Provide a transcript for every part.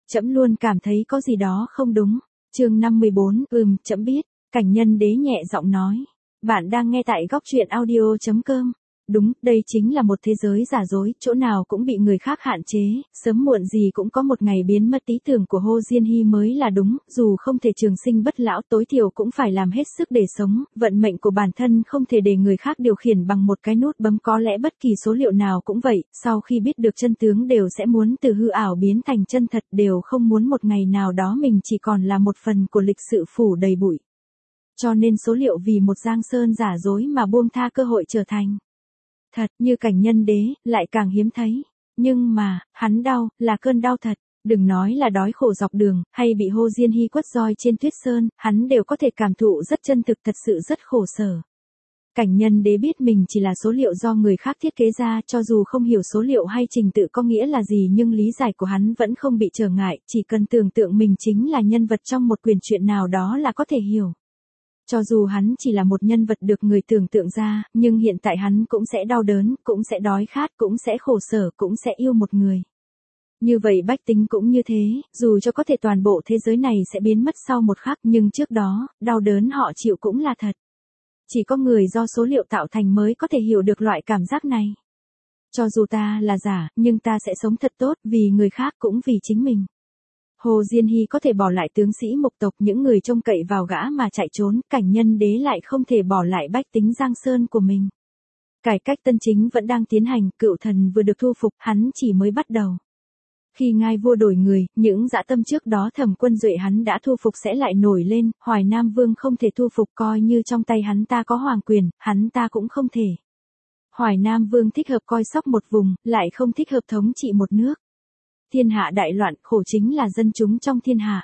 trẫm luôn cảm thấy có gì đó không đúng. Chương 54, trẫm biết, Cảnh Nhân Đế nhẹ giọng nói. Bạn đang nghe tại góc truyện audio.com. Đúng, đây chính là một thế giới giả dối, chỗ nào cũng bị người khác hạn chế, sớm muộn gì cũng có một ngày biến mất. Ý tưởng của Hồ Diên Hy mới là đúng, dù không thể trường sinh bất lão, tối thiểu cũng phải làm hết sức để sống, vận mệnh của bản thân không thể để người khác điều khiển bằng một cái nút bấm. Có lẽ bất kỳ số liệu nào cũng vậy, sau khi biết được chân tướng đều sẽ muốn từ hư ảo biến thành chân thật, đều không muốn một ngày nào đó mình chỉ còn là một phần của lịch sử phủ đầy bụi. Cho nên số liệu vì một giang sơn giả dối mà buông tha cơ hội trở thành thật như Cảnh Nhân Đế, lại càng hiếm thấy. Nhưng mà, hắn đau, là cơn đau thật. Đừng nói là đói khổ dọc đường, hay bị Hồ Diên Hy quất roi trên tuyết sơn, hắn đều có thể cảm thụ rất chân thực, thật sự rất khổ sở. Cảnh Nhân Đế biết mình chỉ là số liệu do người khác thiết kế ra, cho dù không hiểu số liệu hay trình tự có nghĩa là gì, nhưng lý giải của hắn vẫn không bị trở ngại, chỉ cần tưởng tượng mình chính là nhân vật trong một quyển truyện nào đó là có thể hiểu. Cho dù hắn chỉ là một nhân vật được người tưởng tượng ra, nhưng hiện tại hắn cũng sẽ đau đớn, cũng sẽ đói khát, cũng sẽ khổ sở, cũng sẽ yêu một người. Như vậy bách tính cũng như thế, dù cho có thể toàn bộ thế giới này sẽ biến mất sau một khắc, nhưng trước đó, đau đớn họ chịu cũng là thật. Chỉ có người do số liệu tạo thành mới có thể hiểu được loại cảm giác này. Cho dù ta là giả, nhưng ta sẽ sống thật tốt, vì người khác cũng vì chính mình. Hồ Diên Hy có thể bỏ lại tướng sĩ Mộc tộc, những người trông cậy vào gã mà chạy trốn, Cảnh Nhân Đế lại không thể bỏ lại bách tính Giang Sơn của mình. Cải cách tân chính vẫn đang tiến hành, cựu thần vừa được thu phục, hắn chỉ mới bắt đầu. Khi ngai vua đổi người, những dã tâm trước đó Thẩm Quân Duệ hắn đã thu phục sẽ lại nổi lên, Hoài Nam Vương không thể thu phục, coi như trong tay hắn ta có hoàng quyền, hắn ta cũng không thể. Hoài Nam Vương thích hợp coi sóc một vùng, lại không thích hợp thống trị một nước. Thiên hạ đại loạn, khổ chính là dân chúng trong thiên hạ.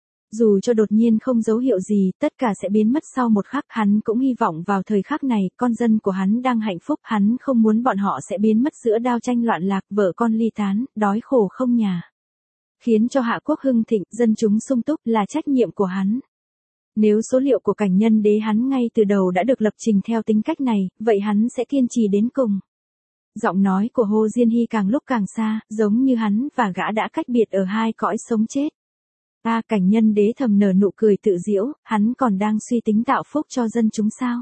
Dù cho đột nhiên không dấu hiệu gì, tất cả sẽ biến mất sau một khắc, hắn cũng hy vọng vào thời khắc này, con dân của hắn đang hạnh phúc, hắn không muốn bọn họ sẽ biến mất giữa đao tranh loạn lạc, vợ con ly tán, đói khổ không nhà. Khiến cho hạ quốc hưng thịnh, dân chúng sung túc là trách nhiệm của hắn. Nếu số liệu của Cảnh Nhân Đế hắn ngay từ đầu đã được lập trình theo tính cách này, vậy hắn sẽ kiên trì đến cùng. Giọng nói của Hồ Diên Hy càng lúc càng xa, giống như hắn và gã đã cách biệt ở hai cõi sống chết. Cảnh Nhân Đế thầm nở nụ cười tự giễu, hắn còn đang suy tính tạo phúc cho dân chúng sao?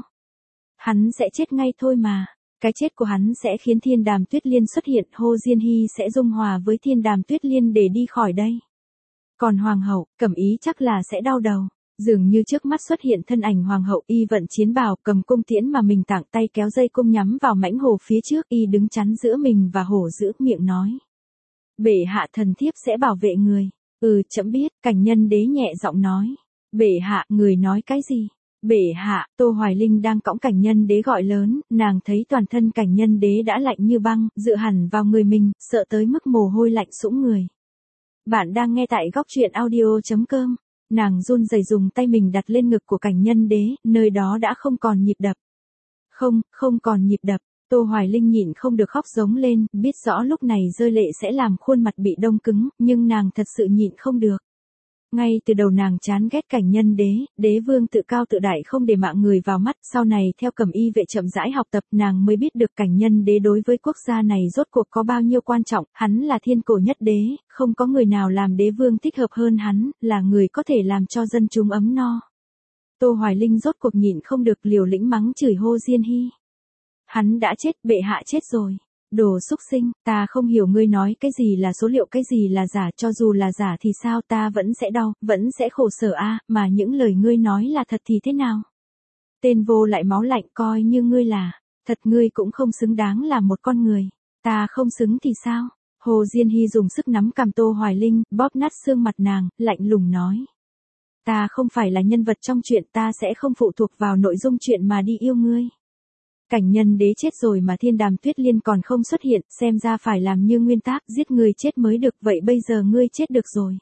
Hắn sẽ chết ngay thôi mà. Cái chết của hắn sẽ khiến Thiên Đàm Tuyết Liên xuất hiện, Hồ Diên Hy sẽ dung hòa với Thiên Đàm Tuyết Liên để đi khỏi đây. Còn Hoàng hậu, Cẩm Ý chắc là sẽ đau đầu. Dường như trước mắt xuất hiện thân ảnh hoàng hậu, y vận chiến bào, cầm cung tiễn mà mình tặng, tay kéo dây cung nhắm vào mãnh hổ phía trước, y đứng chắn giữa mình và hổ, giữ miệng nói. Bệ hạ, thần thiếp sẽ bảo vệ người. Trẫm biết, Cảnh Nhân Đế nhẹ giọng nói. Bệ hạ, người nói cái gì? Bệ hạ, Tô Hoài Linh đang cõng Cảnh Nhân Đế gọi lớn, nàng thấy toàn thân Cảnh Nhân Đế đã lạnh như băng, dựa hẳn vào người mình, sợ tới mức mồ hôi lạnh sũng người. Bạn đang nghe tại góc truyện audio.com. Nàng run rẩy dùng tay mình đặt lên ngực của Cảnh Nhân Đế, nơi đó đã không còn nhịp đập. Không còn nhịp đập. Tô Hoài Linh nhịn không được khóc giống lên, biết rõ lúc này rơi lệ sẽ làm khuôn mặt bị đông cứng, nhưng nàng thật sự nhịn không được. Ngay từ đầu nàng chán ghét Cảnh Nhân Đế, đế vương tự cao tự đại không để mạng người vào mắt, sau này theo Cẩm Y vệ chậm rãi học tập, nàng mới biết được Cảnh Nhân Đế đối với quốc gia này rốt cuộc có bao nhiêu quan trọng, hắn là thiên cổ nhất đế, không có người nào làm đế vương thích hợp hơn hắn, là người có thể làm cho dân chúng ấm no. Tô Hoài Linh rốt cuộc nhịn không được, liều lĩnh mắng chửi Hồ Diên Hy. Hắn đã chết, bệ hạ chết rồi. Đồ xúc sinh, ta không hiểu ngươi nói cái gì là số liệu, cái gì là giả, cho dù là giả thì sao, ta vẫn sẽ đau, vẫn sẽ khổ sở mà những lời ngươi nói là thật thì thế nào? Tên vô lại máu lạnh, coi như ngươi là thật, ngươi cũng không xứng đáng là một con người. Ta không xứng thì sao? Hồ Diên Hy dùng sức nắm cằm Tô Hoài Linh, bóp nát xương mặt nàng, lạnh lùng nói. Ta không phải là nhân vật trong chuyện, ta sẽ không phụ thuộc vào nội dung chuyện mà đi yêu ngươi. Cảnh Nhân Đế chết rồi mà Thiên Đàm Tuyết Liên còn không xuất hiện, xem ra phải làm như nguyên tắc, giết người chết mới được, vậy bây giờ ngươi chết được rồi.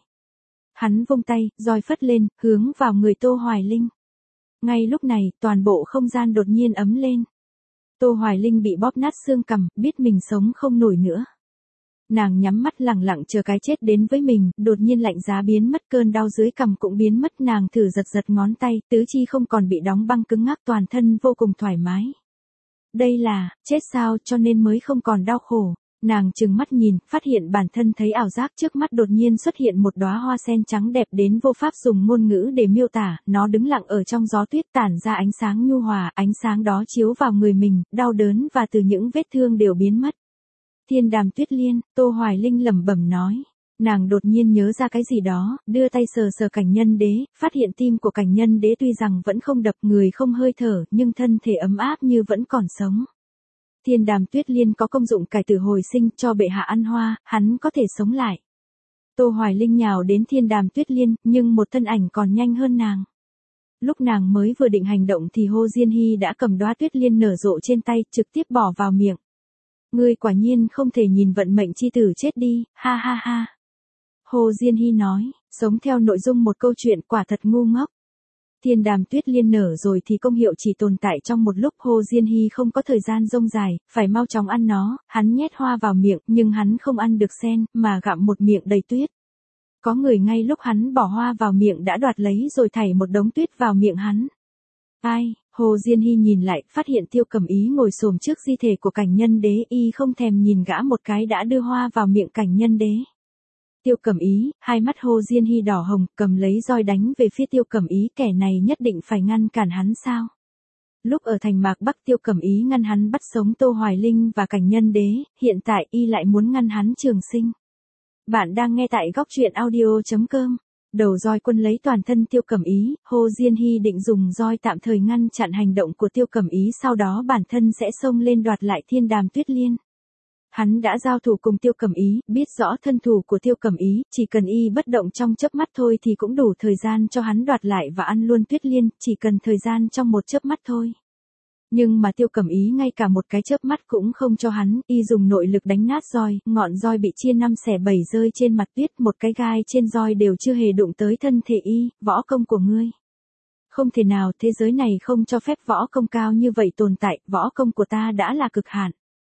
Hắn vung tay, roi phất lên, hướng vào người Tô Hoài Linh. Ngay lúc này, toàn bộ không gian đột nhiên ấm lên. Tô Hoài Linh bị bóp nát xương cằm, biết mình sống không nổi nữa. Nàng nhắm mắt lẳng lặng chờ cái chết đến với mình, đột nhiên lạnh giá biến mất, cơn đau dưới cằm cũng biến mất, nàng thử giật giật ngón tay, tứ chi không còn bị đóng băng cứng ngắc, toàn thân vô cùng thoải mái. Đây là, chết sao cho nên mới không còn đau khổ. Nàng trừng mắt nhìn, phát hiện bản thân thấy ảo giác, trước mắt đột nhiên xuất hiện một đóa hoa sen trắng đẹp đến vô pháp dùng ngôn ngữ để miêu tả, nó đứng lặng ở trong gió tuyết tản ra ánh sáng nhu hòa, ánh sáng đó chiếu vào người mình, đau đớn và từ những vết thương đều biến mất. Thiên Đàm Tuyết Liên, Tô Hoài Linh lẩm bẩm nói. Nàng đột nhiên nhớ ra cái gì đó, đưa tay sờ sờ Cảnh Nhân Đế, phát hiện tim của Cảnh Nhân Đế tuy rằng vẫn không đập, người không hơi thở, nhưng thân thể ấm áp như vẫn còn sống. Thiên Đàm Tuyết Liên có công dụng cải tử hồi sinh, cho bệ hạ ăn hoa, hắn có thể sống lại. Tô Hoài Linh nhào đến Thiên Đàm Tuyết Liên, nhưng một thân ảnh còn nhanh hơn nàng. Lúc nàng mới vừa định hành động thì Hồ Diên Hy đã cầm đóa tuyết liên nở rộ trên tay, trực tiếp bỏ vào miệng. Ngươi quả nhiên không thể nhìn vận mệnh chi tử chết đi, ha ha ha. Hồ Diên Hy nói, sống theo nội dung một câu chuyện quả thật ngu ngốc. Thiên Đàm Tuyết Liên nở rồi thì công hiệu chỉ tồn tại trong một lúc, Hồ Diên Hy không có thời gian rông dài, phải mau chóng ăn nó, hắn nhét hoa vào miệng, nhưng hắn không ăn được sen, mà gặm một miệng đầy tuyết. Có người ngay lúc hắn bỏ hoa vào miệng đã đoạt lấy rồi thảy một đống tuyết vào miệng hắn. Ai, Hồ Diên Hy nhìn lại, phát hiện Tiêu Cẩm Ý ngồi xổm trước di thể của Cảnh Nhân Đế, y không thèm nhìn gã một cái đã đưa hoa vào miệng Cảnh Nhân Đế. Tiêu Cẩm Ý, hai mắt Hồ Diên Hy đỏ hồng, cầm lấy roi đánh về phía Tiêu Cẩm Ý, kẻ này nhất định phải ngăn cản hắn sao? Lúc ở thành Mạc Bắc, Tiêu Cẩm Ý ngăn hắn bắt sống Tô Hoài Linh và Cảnh Nhân Đế, hiện tại y lại muốn ngăn hắn trường sinh. Bạn đang nghe tại góc truyện audio.com. Đầu roi quân lấy toàn thân Tiêu Cẩm Ý, Hồ Diên Hy định dùng roi tạm thời ngăn chặn hành động của Tiêu Cẩm Ý, sau đó bản thân sẽ xông lên đoạt lại Thiên Đàm Tuyết Liên. Hắn đã giao thủ cùng Tiêu Cẩm Ý, biết rõ thân thủ của Tiêu Cẩm Ý, chỉ cần y bất động trong chớp mắt thôi thì cũng đủ thời gian cho hắn đoạt lại và ăn luôn Tuyết Liên, chỉ cần thời gian trong một chớp mắt thôi. Nhưng mà Tiêu Cẩm Ý ngay cả một cái chớp mắt cũng không cho hắn, y dùng nội lực đánh nát roi, ngọn roi bị chia 5 xẻ 7 rơi trên mặt tuyết, một cái gai trên roi đều chưa hề đụng tới thân thể y, võ công của ngươi. Không thể nào, thế giới này không cho phép võ công cao như vậy tồn tại, võ công của ta đã là cực hạn.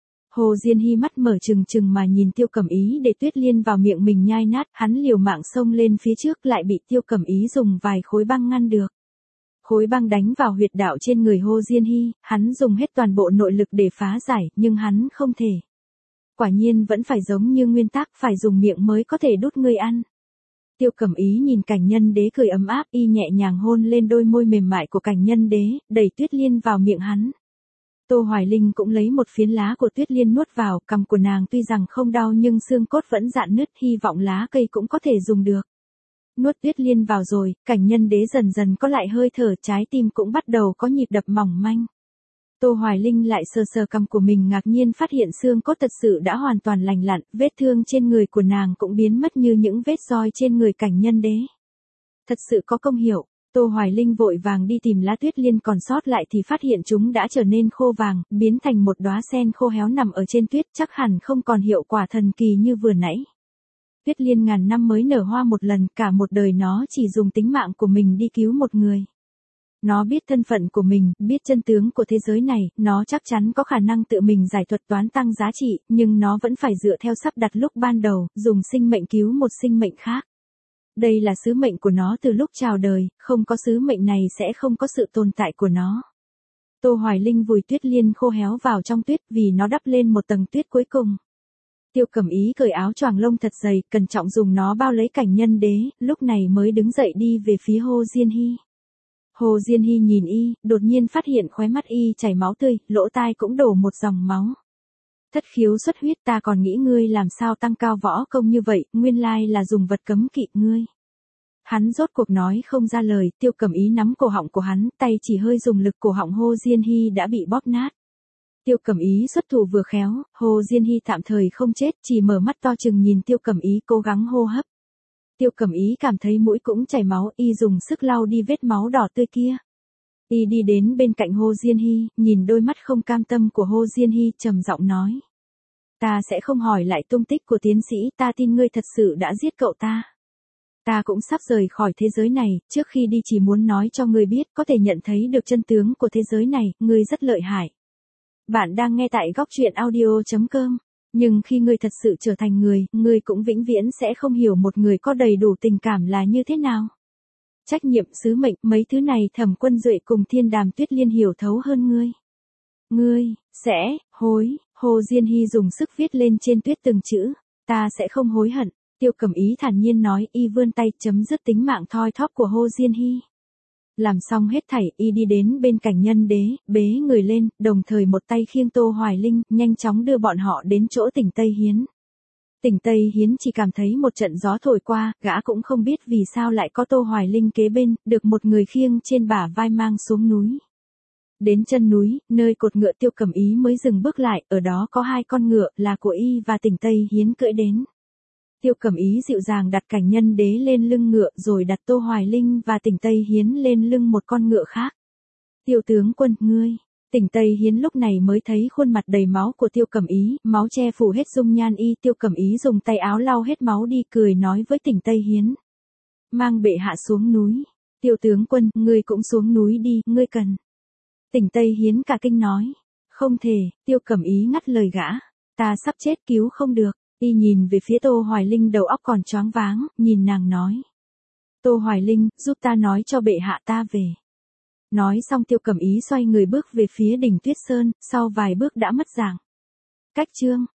Hồ Diên Hy mắt mở trừng trừng mà nhìn Tiêu Cẩm Ý để Tuyết Liên vào miệng mình nhai nát, hắn liều mạng xông lên phía trước lại bị Tiêu Cẩm Ý dùng vài khối băng ngăn được. Khối băng đánh vào huyệt đạo trên người Hồ Diên Hy, hắn dùng hết toàn bộ nội lực để phá giải, nhưng hắn không thể. Quả nhiên vẫn phải giống như nguyên tắc, phải dùng miệng mới có thể đút ngươi ăn. Tiêu Cẩm Ý nhìn Cảnh Nhân Đế cười ấm áp, y nhẹ nhàng hôn lên đôi môi mềm mại của Cảnh Nhân Đế, đẩy Tuyết Liên vào miệng hắn. Tô Hoài Linh cũng lấy một phiến lá của Tuyết Liên nuốt vào, cằm của nàng tuy rằng không đau nhưng xương cốt vẫn rạn nứt, hy vọng lá cây cũng có thể dùng được. Nuốt Tuyết Liên vào rồi, Cảnh Nhân Đế dần dần có lại hơi thở, trái tim cũng bắt đầu có nhịp đập mỏng manh. Tô Hoài Linh lại sờ sờ cằm của mình, ngạc nhiên phát hiện xương cốt thật sự đã hoàn toàn lành lặn, vết thương trên người của nàng cũng biến mất như những vết roi trên người Cảnh Nhân Đế. Thật sự có công hiệu. Tô Hoài Linh vội vàng đi tìm lá Tuyết Liên còn sót lại thì phát hiện chúng đã trở nên khô vàng, biến thành một đóa sen khô héo nằm ở trên tuyết, chắc hẳn không còn hiệu quả thần kỳ như vừa nãy. Tuyết Liên ngàn năm mới nở hoa một lần, cả một đời nó chỉ dùng tính mạng của mình đi cứu một người. Nó biết thân phận của mình, biết chân tướng của thế giới này, nó chắc chắn có khả năng tự mình giải thuật toán tăng giá trị, nhưng nó vẫn phải dựa theo sắp đặt lúc ban đầu, dùng sinh mệnh cứu một sinh mệnh khác. Đây là sứ mệnh của nó từ lúc chào đời, không có sứ mệnh này sẽ không có sự tồn tại của nó. Tô Hoài Linh vùi Tuyết Liên khô héo vào trong tuyết vì nó đắp lên một tầng tuyết cuối cùng. Tiêu Cẩm Ý cởi áo choàng lông thật dày, cẩn trọng dùng nó bao lấy Cảnh Nhân Đế, lúc này mới đứng dậy đi về phía Hồ Diên Hy. Hồ Diên Hy nhìn y, đột nhiên phát hiện khóe mắt y chảy máu tươi, lỗ tai cũng đổ một dòng máu. Thất khiếu xuất huyết, ta còn nghĩ ngươi làm sao tăng cao võ công như vậy, nguyên lai là dùng vật cấm kỵ ngươi. Hắn rốt cuộc nói không ra lời, Tiêu Cẩm Ý nắm cổ họng của hắn, tay chỉ hơi dùng lực, cổ họng Hồ Diên Hy đã bị bóp nát. Tiêu Cẩm Ý xuất thủ vừa khéo, Hồ Diên Hy tạm thời không chết, chỉ mở mắt to chừng nhìn Tiêu Cẩm Ý cố gắng hô hấp. Tiêu Cẩm Ý cảm thấy mũi cũng chảy máu, y dùng sức lau đi vết máu đỏ tươi kia. Y đi đến bên cạnh Hồ Diên Hy, nhìn đôi mắt không cam tâm của Hồ Diên Hy, trầm giọng nói. Ta sẽ không hỏi lại tung tích của tiến sĩ, ta tin ngươi thật sự đã giết cậu ta. Ta cũng sắp rời khỏi thế giới này, trước khi đi chỉ muốn nói cho ngươi biết, có thể nhận thấy được chân tướng của thế giới này, ngươi rất lợi hại. Bạn đang nghe tại góc truyện audio.com. Nhưng khi ngươi thật sự trở thành người, ngươi cũng vĩnh viễn sẽ không hiểu một người có đầy đủ tình cảm là như thế nào. Trách nhiệm, sứ mệnh, mấy thứ này Thẩm Quân Duệ cùng Thiên Đàm Tuyết Liên hiểu thấu hơn ngươi. Ngươi, sẽ, Hồ Diên Hy dùng sức viết lên trên tuyết từng chữ, ta sẽ không hối hận. Tiêu Cẩm Ý thản nhiên nói, y vươn tay chấm dứt tính mạng thoi thóp của Hồ Diên Hy. Làm xong hết thảy, y đi đến bên cảnh nhân đế, bế người lên, đồng thời một tay khiêng Tô Hoài Linh, nhanh chóng đưa bọn họ đến chỗ Tỉnh Tây Hiến. Tỉnh Tây Hiến chỉ cảm thấy một trận gió thổi qua, gã cũng không biết vì sao lại có Tô Hoài Linh kế bên, được một người khiêng trên bả vai mang xuống núi. Đến chân núi, nơi cột ngựa Tiêu Cẩm Ý mới dừng bước lại, ở đó có 2 con ngựa là của y và Tỉnh Tây Hiến cưỡi đến. Tiêu Cẩm Ý dịu dàng đặt cảnh nhân đế lên lưng ngựa rồi đặt Tô Hoài Linh và Tỉnh Tây Hiến lên lưng một con ngựa khác. Tiêu tướng quân, ngươi. Tỉnh Tây Hiến lúc này mới thấy khuôn mặt đầy máu của Tiêu Cẩm Ý, máu che phủ hết dung nhan y. Tiêu Cẩm Ý dùng tay áo lau hết máu đi, cười nói với Tỉnh Tây Hiến. Mang bệ hạ xuống núi. Tiêu tướng quân, ngươi cũng xuống núi đi, ngươi cần. Tỉnh Tây Hiến cả kinh nói. Không thể, Tiêu Cẩm Ý ngắt lời gã. Ta sắp chết, cứu không được. Y nhìn về phía Tô Hoài Linh, đầu óc còn choáng váng, nhìn nàng nói. Tô Hoài Linh, giúp ta nói cho bệ hạ ta về. Nói xong Tiêu Cẩm Ý xoay người bước về phía đỉnh Tuyết Sơn, sau vài bước đã mất dạng. Cách chương